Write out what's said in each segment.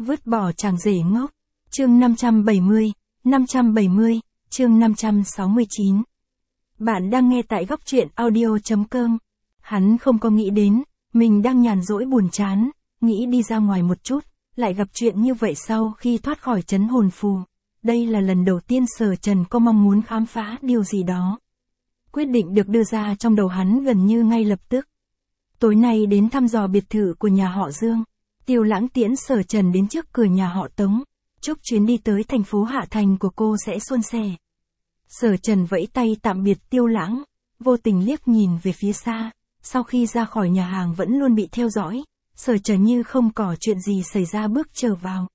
Vứt bỏ chàng rể ngốc. Chương 570, chương 569. Bạn đang nghe tại góc truyện audio.com. Hắn không có nghĩ đến, mình đang nhàn rỗi buồn chán, nghĩ đi ra ngoài một chút, lại gặp chuyện như vậy sau khi thoát khỏi trấn hồn phù. Đây là lần đầu tiên Sở Trần có mong muốn khám phá điều gì đó. Quyết định được đưa ra trong đầu hắn gần như ngay lập tức. Tối nay đến thăm dò biệt thự của nhà họ Dương. Tiêu Lãng tiễn Sở Trần đến trước cửa nhà họ Tống, chúc chuyến đi tới thành phố Hạ Thành của cô sẽ suôn sẻ. Sở Trần vẫy tay tạm biệt Tiêu Lãng, vô tình liếc nhìn về phía xa, sau khi ra khỏi nhà hàng vẫn luôn bị theo dõi, Sở Trần như không có chuyện gì xảy ra bước trở vào.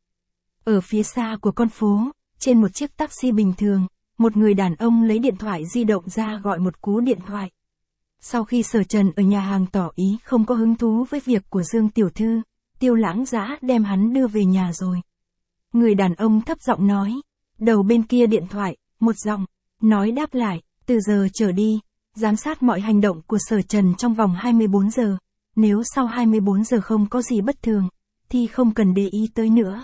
Ở phía xa của con phố, trên một chiếc taxi bình thường, một người đàn ông lấy điện thoại di động ra gọi một cú điện thoại. Sau khi Sở Trần ở nhà hàng tỏ ý không có hứng thú với việc của Dương tiểu thư, Tiêu Lãng dã đem hắn đưa về nhà rồi. Người đàn ông thấp giọng nói. Đầu bên kia điện thoại, một giọng nói đáp lại, từ giờ trở đi, giám sát mọi hành động của Sở Trần trong vòng 24 giờ. Nếu sau 24 giờ không có gì bất thường, thì không cần để ý tới nữa.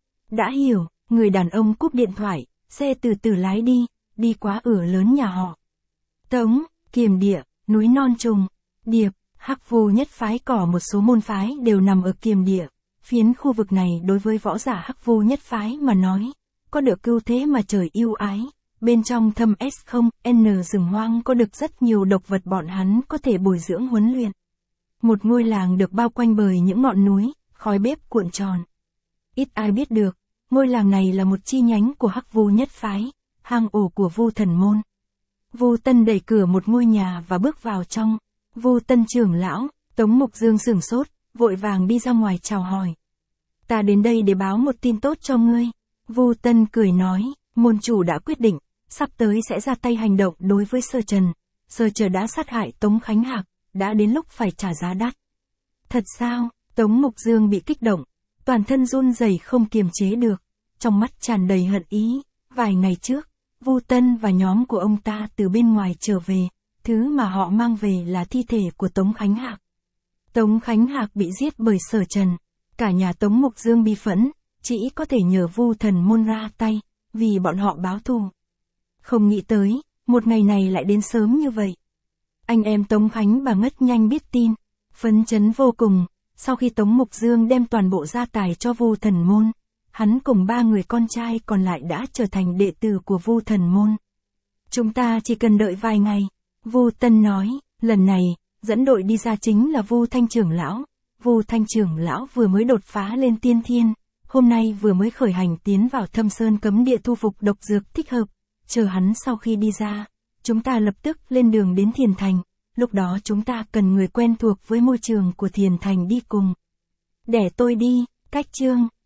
Đã hiểu, người đàn ông cúp điện thoại, xe từ từ lái đi qua ửa lớn nhà họ Tống, Kiềm Địa, núi Non Trùng, Điệp, Hắc Vu nhất phái cỏ một số môn phái đều nằm ở Kiềm Địa. Phiến khu vực này đối với võ giả Hắc Vu nhất phái mà nói, có được cưu thế mà trời yêu ái. Bên trong thâm S0N rừng hoang có được rất nhiều độc vật bọn hắn có thể bồi dưỡng huấn luyện. Một ngôi làng được bao quanh bởi những ngọn núi, khói bếp cuộn tròn. Ít ai biết được, ngôi làng này là một chi nhánh của Hắc Vu nhất phái, hang ổ của Vu Thần Môn. Vu Tân đẩy cửa một ngôi nhà và bước vào trong. Vu Tân trưởng lão, Tống Mục Dương sửng sốt, vội vàng đi ra ngoài chào hỏi. Ta đến đây để báo một tin tốt cho ngươi. Vu Tân cười nói, môn chủ đã quyết định, sắp tới sẽ ra tay hành động đối với Sở Trần. Sở Trần đã sát hại Tống Khánh Hạc, đã đến lúc phải trả giá đắt. Thật sao? Tống Mục Dương bị kích động, toàn thân run rẩy không kiềm chế được, trong mắt tràn đầy hận ý. Vài ngày trước, Vu Tân và nhóm của ông ta từ bên ngoài trở về, thứ mà họ mang về là thi thể của Tống Khánh Hạc. Tống Khánh Hạc bị giết bởi Sở Trần, cả nhà Tống Mục Dương bi phẫn, chỉ có thể nhờ Vu Thần Môn ra tay, vì bọn họ báo thù. Không nghĩ tới, một ngày này lại đến sớm như vậy. Anh em Tống Khánh bà ngất nhanh biết tin, phấn chấn vô cùng. Sau khi Tống Mục Dương đem toàn bộ gia tài cho Vu Thần Môn, hắn cùng 3 người con trai còn lại đã trở thành đệ tử của Vu Thần Môn. Chúng ta chỉ cần đợi vài ngày, Vu Tân nói. Lần này, dẫn đội đi ra chính là Vu Thanh trưởng lão. Vu Thanh trưởng lão vừa mới đột phá lên tiên thiên, hôm nay vừa mới khởi hành tiến vào Thâm Sơn cấm địa thu phục độc dược thích hợp. Chờ hắn sau khi đi ra, chúng ta lập tức lên đường đến Thiền Thành. Lúc đó chúng ta cần người quen thuộc với môi trường của Thiền Thành đi cùng. Để tôi đi, cách chương.